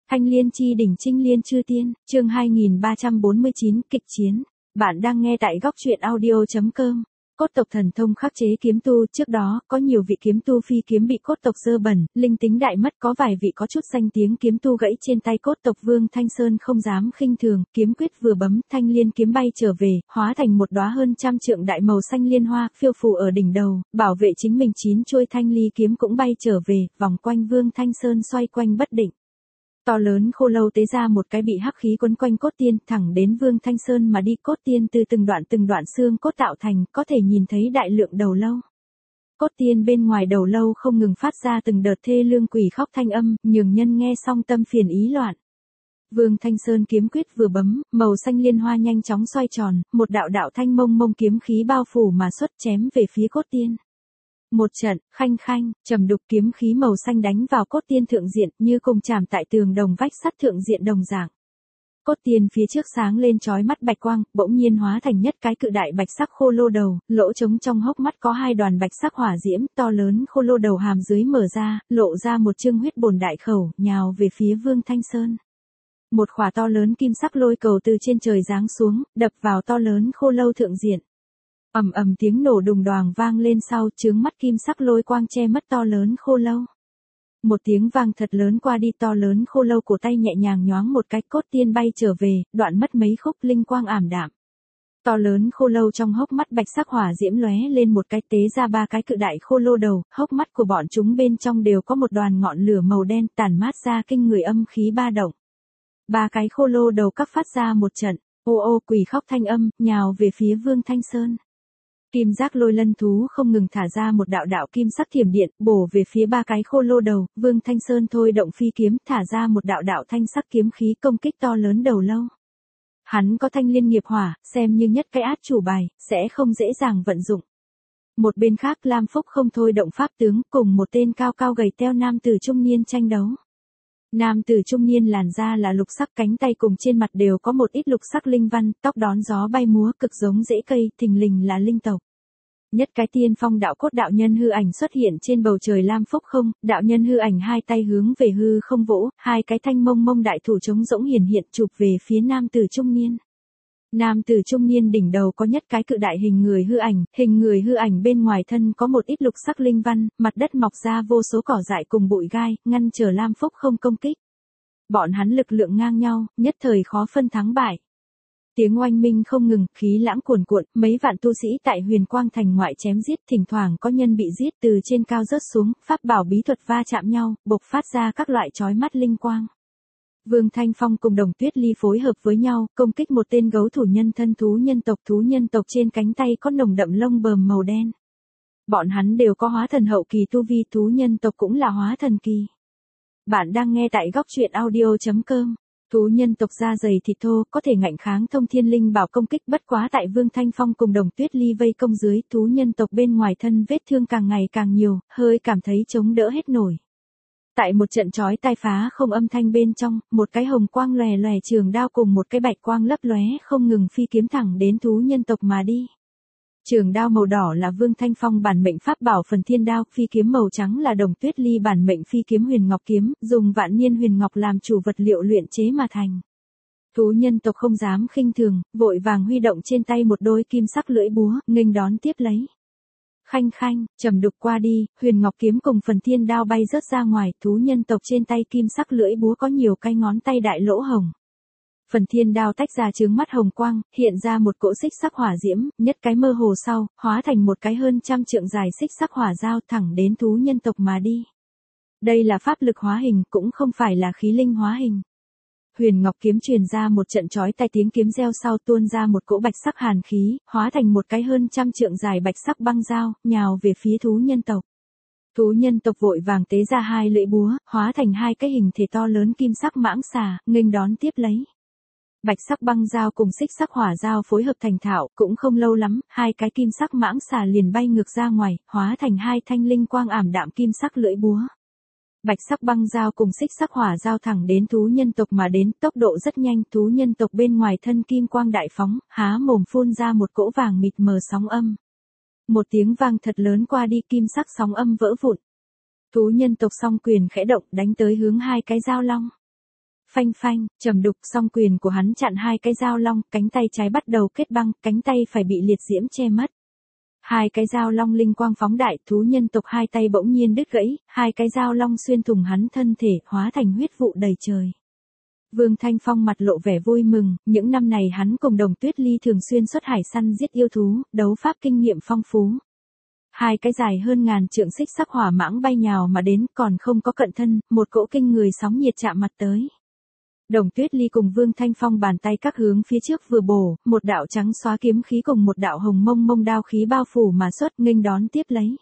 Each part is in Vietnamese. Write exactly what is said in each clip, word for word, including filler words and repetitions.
Thanh liên chi đỉnh trinh liên chư tiên, chương hai nghìn ba trăm bốn mươi chín, kịch chiến. Bạn đang nghe tại góc truyện audio.com. Cốt tộc thần thông khắc chế kiếm tu, trước đó, có nhiều vị kiếm tu phi kiếm bị cốt tộc dơ bẩn, linh tính đại mất, có vài vị có chút danh tiếng kiếm tu gãy trên tay cốt tộc Vương Thanh Sơn không dám khinh thường, kiếm quyết vừa bấm, thanh liên kiếm bay trở về, hóa thành một đóa hơn trăm trượng đại màu xanh liên hoa, phiêu phù ở đỉnh đầu, bảo vệ chính mình chín chuôi thanh ly kiếm cũng bay trở về, vòng quanh Vương Thanh Sơn xoay quanh bất định. To lớn khô lâu tế ra một cái bị hắc khí quấn quanh cốt tiên, thẳng đến Vương Thanh Sơn mà đi, cốt tiên từ từng đoạn từng đoạn xương cốt tạo thành, có thể nhìn thấy đại lượng đầu lâu. Cốt tiên bên ngoài đầu lâu không ngừng phát ra từng đợt thê lương quỷ khóc thanh âm, nhường nhân nghe xong tâm phiền ý loạn. Vương Thanh Sơn kiếm quyết vừa bấm, màu xanh liên hoa nhanh chóng xoay tròn, một đạo đạo thanh mông mông kiếm khí bao phủ mà xuất chém về phía cốt tiên. Một trận, khanh khanh, trầm đục kiếm khí màu xanh đánh vào cốt tiên thượng diện như cùng chạm tại tường đồng vách sắt thượng diện đồng dạng. Cốt tiên phía trước sáng lên chói mắt bạch quang, bỗng nhiên hóa thành nhất cái cự đại bạch sắc khô lô đầu, lỗ trống trong hốc mắt có hai đoàn bạch sắc hỏa diễm, to lớn khô lô đầu hàm dưới mở ra, lộ ra một chương huyết bồn đại khẩu, nhào về phía Vương Thanh Sơn. Một khỏa to lớn kim sắc lôi cầu từ trên trời giáng xuống, đập vào to lớn khô lâu thượng diện. Ầm ầm tiếng nổ đùng đoàng vang lên sau, chướng mắt kim sắc lôi quang che mất to lớn khô lâu. Một tiếng vang thật lớn qua đi, to lớn khô lâu cổ tay nhẹ nhàng nhoáng một cái, cốt tiên bay trở về, đoạn mất mấy khúc, linh quang ảm đạm. To lớn khô lâu trong hốc mắt bạch sắc hỏa diễm lóe lên một cái, tế ra ba cái cự đại khô lô đầu, hốc mắt của bọn chúng bên trong đều có một đoàn ngọn lửa màu đen tản mát ra kinh người âm khí ba động. Ba cái khô lô đầu các phát ra một trận, ô ô quỷ khóc thanh âm, nhào về phía Vương Thanh Sơn. Kim giác lôi lân thú không ngừng thả ra một đạo đạo kim sắc thiểm điện, bổ về phía ba cái khô lô đầu, Vương Thanh Sơn thôi động phi kiếm, thả ra một đạo đạo thanh sắc kiếm khí công kích to lớn đầu lâu. Hắn có thanh liên nghiệp hỏa, xem như nhất cái át chủ bài, sẽ không dễ dàng vận dụng. Một bên khác Lam Phúc không thôi động pháp tướng, cùng một tên cao cao gầy teo nam tử trung niên tranh đấu. Nam tử trung niên làn da là lục sắc, cánh tay cùng trên mặt đều có một ít lục sắc linh văn, tóc đón gió bay múa cực giống rễ cây, thình lình là linh tộc. Nhất cái tiên phong đạo cốt đạo nhân hư ảnh xuất hiện trên bầu trời Lam Phúc không, đạo nhân hư ảnh hai tay hướng về hư không vỗ, hai cái thanh mông mông đại thủ trống rỗng hiển hiện chụp về phía nam tử trung niên. Nam tử trung niên đỉnh đầu có nhất cái cự đại hình người hư ảnh, hình người hư ảnh bên ngoài thân có một ít lục sắc linh văn, mặt đất mọc ra vô số cỏ dại cùng bụi gai, ngăn trở Lam Phúc không công kích. Bọn hắn lực lượng ngang nhau, nhất thời khó phân thắng bại. Tiếng oanh minh không ngừng, khí lãng cuồn cuộn, mấy vạn tu sĩ tại Huyền Quang Thành ngoại chém giết, thỉnh thoảng có nhân bị giết từ trên cao rớt xuống, pháp bảo bí thuật va chạm nhau, bộc phát ra các loại chói mắt linh quang. Vương Thanh Phong cùng Đồng Tuyết Ly phối hợp với nhau, công kích một tên gấu thủ nhân thân thú nhân tộc, thú nhân tộc trên cánh tay có nồng đậm lông bờm màu đen. Bọn hắn đều có hóa thần hậu kỳ tu vi, thú nhân tộc cũng là hóa thần kỳ. Bạn đang nghe tại góc truyện audio.com. Thú nhân tộc da dày thịt thô, có thể ngạnh kháng thông thiên linh bảo công kích, bất quá tại Vương Thanh Phong cùng Đồng Tuyết Ly vây công dưới, thú nhân tộc bên ngoài thân vết thương càng ngày càng nhiều, hơi cảm thấy chống đỡ hết nổi. Tại một trận chói tai phá không âm thanh bên trong, một cái hồng quang lòe lòe trường đao cùng một cái bạch quang lấp lóe không ngừng phi kiếm thẳng đến thú nhân tộc mà đi. Trường đao màu đỏ là Vương Thanh Phong bản mệnh pháp bảo Phần Thiên Đao, phi kiếm màu trắng là Đồng Tuyết Ly bản mệnh phi kiếm Huyền Ngọc kiếm, dùng vạn niên huyền ngọc làm chủ vật liệu luyện chế mà thành. Thú nhân tộc không dám khinh thường, vội vàng huy động trên tay một đôi kim sắc lưỡi búa, nghênh đón tiếp lấy. Khanh khanh, trầm đục qua đi, Huyền Ngọc kiếm cùng Phần Thiên Đao bay rớt ra ngoài, thú nhân tộc trên tay kim sắc lưỡi búa có nhiều cái ngón tay đại lỗ hồng. Phần Thiên Đao tách ra chướng mắt hồng quang, hiện ra một cỗ xích sắc hỏa diễm, nhất cái mơ hồ sau, hóa thành một cái hơn trăm trượng dài xích sắc hỏa dao thẳng đến thú nhân tộc mà đi. Đây là pháp lực hóa hình, cũng không phải là khí linh hóa hình. Huyền Ngọc kiếm truyền ra một trận chói tai tiếng kiếm reo sau, tuôn ra một cỗ bạch sắc hàn khí, hóa thành một cái hơn trăm trượng dài bạch sắc băng dao, nhào về phía thú nhân tộc. Thú nhân tộc vội vàng tế ra hai lưỡi búa, hóa thành hai cái hình thể to lớn kim sắc mãng xà, nghênh đón tiếp lấy. Bạch sắc băng dao cùng xích sắc hỏa dao phối hợp thành thạo, cũng không lâu lắm, hai cái kim sắc mãng xà liền bay ngược ra ngoài, hóa thành hai thanh linh quang ảm đạm kim sắc lưỡi búa. Bạch sắc băng dao cùng xích sắc hỏa dao thẳng đến thú nhân tộc mà đến, tốc độ rất nhanh, thú nhân tộc bên ngoài thân kim quang đại phóng, há mồm phun ra một cỗ vàng mịt mờ sóng âm. Một tiếng vang thật lớn qua đi, kim sắc sóng âm vỡ vụn. Thú nhân tộc song quyền khẽ động, đánh tới hướng hai cái dao long. Phanh phanh, trầm đục, song quyền của hắn chặn hai cái dao long, cánh tay trái bắt đầu kết băng, cánh tay phải bị liệt diễm che mất. Hai cái dao long linh quang phóng đại, thú nhân tộc hai tay bỗng nhiên đứt gãy, hai cái dao long xuyên thủng hắn thân thể, hóa thành huyết vụ đầy trời. Vương Thanh Phong mặt lộ vẻ vui mừng, những năm này hắn cùng Đồng Tuyết Ly thường xuyên xuất hải săn giết yêu thú, đấu pháp kinh nghiệm phong phú. Hai cái dài hơn ngàn trượng xích sắc hỏa mãng bay nhào mà đến, còn không có cận thân, một cỗ kinh người sóng nhiệt chạm mặt tới. Đồng Tuyết Ly cùng Vương Thanh Phong bàn tay các hướng phía trước vừa bổ, một đạo trắng xóa kiếm khí cùng một đạo hồng mông mông đao khí bao phủ mà xuất, nghênh đón tiếp lấy.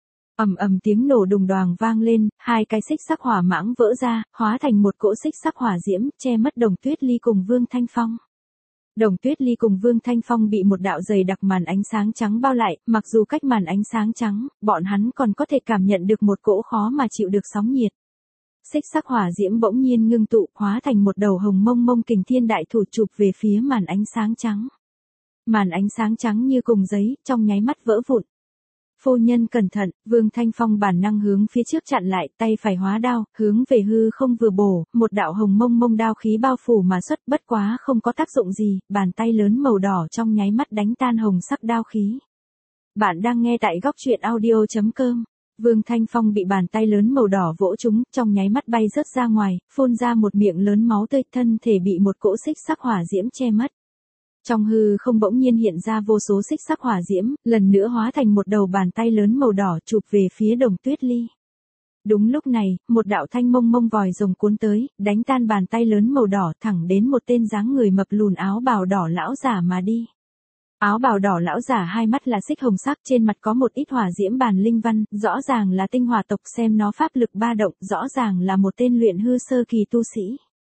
Ầm ầm tiếng nổ đùng đoàng vang lên, hai cái xích sắc hỏa mãng vỡ ra, hóa thành một cỗ xích sắc hỏa diễm, che mất Đồng Tuyết Ly cùng Vương Thanh Phong. Đồng Tuyết Ly cùng Vương Thanh Phong bị một đạo dày đặc màn ánh sáng trắng bao lại, mặc dù cách màn ánh sáng trắng, bọn hắn còn có thể cảm nhận được một cỗ khó mà chịu được sóng nhiệt. Xích sắc hỏa diễm bỗng nhiên ngưng tụ, hóa thành một đầu hồng mông mông kình thiên đại thủ chụp về phía màn ánh sáng trắng. Màn ánh sáng trắng như cùng giấy, trong nháy mắt vỡ vụn. Phu nhân cẩn thận, Vương Thanh Phong bản năng hướng phía trước chặn lại, tay phải hóa đao, hướng về hư không vừa bổ, một đạo hồng mông mông đao khí bao phủ mà xuất, bất quá không có tác dụng gì, bàn tay lớn màu đỏ trong nháy mắt đánh tan hồng sắc đao khí. Bạn đang nghe tại góc truyện audio chấm com. Vương Thanh Phong bị bàn tay lớn màu đỏ vỗ trúng, trong nháy mắt bay rớt ra ngoài, phun ra một miệng lớn máu tươi, thân thể bị một cỗ xích sắc hỏa diễm che mất. Trong hư không bỗng nhiên hiện ra vô số xích sắc hỏa diễm, lần nữa hóa thành một đầu bàn tay lớn màu đỏ chụp về phía Đồng Tuyết Ly. Đúng lúc này, một đạo thanh mông mông vòi rồng cuốn tới, đánh tan bàn tay lớn màu đỏ thẳng đến một tên dáng người mập lùn áo bào đỏ lão giả mà đi. Áo bào đỏ lão giả hai mắt là xích hồng sắc, trên mặt có một ít hỏa diễm bàn linh văn, rõ ràng là tinh hỏa tộc, xem nó pháp lực ba động, rõ ràng là một tên luyện hư sơ kỳ tu sĩ.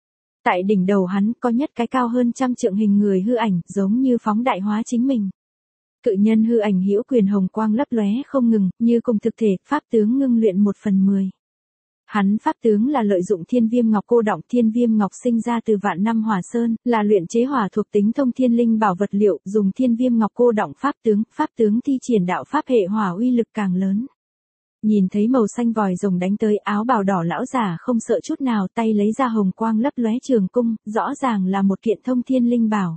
Tại đỉnh đầu hắn có nhất cái cao hơn trăm trượng hình người hư ảnh, giống như phóng đại hóa chính mình. Cự nhân hư ảnh hữu quyền hồng quang lấp lóe không ngừng, như cùng thực thể, pháp tướng ngưng luyện một phần mười. Hắn pháp tướng là lợi dụng thiên viêm ngọc cô đọng, thiên viêm ngọc sinh ra từ vạn năm hỏa sơn, là luyện chế hỏa thuộc tính thông thiên linh bảo vật liệu, dùng thiên viêm ngọc cô đọng pháp tướng, pháp tướng thi triển đạo pháp hệ hỏa uy lực càng lớn. Nhìn thấy màu xanh vòi rồng đánh tới, áo bào đỏ lão giả không sợ chút nào, tay lấy ra hồng quang lấp lóe trường cung, rõ ràng là một kiện thông thiên linh bảo.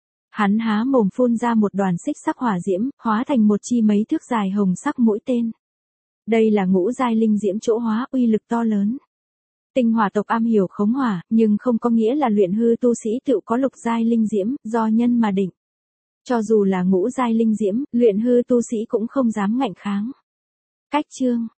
Hắn há mồm phun ra một đoàn xích sắc hỏa diễm, hóa thành một chi mấy thước dài hồng sắc mũi tên. Đây là ngũ giai linh diễm chỗ hóa, uy lực to lớn. Tinh hỏa tộc am hiểu khống hỏa, nhưng không có nghĩa là luyện hư tu sĩ tự có lục giai linh diễm, do nhân mà định. Cho dù là ngũ giai linh diễm, luyện hư tu sĩ cũng không dám ngạnh kháng. Cách chương,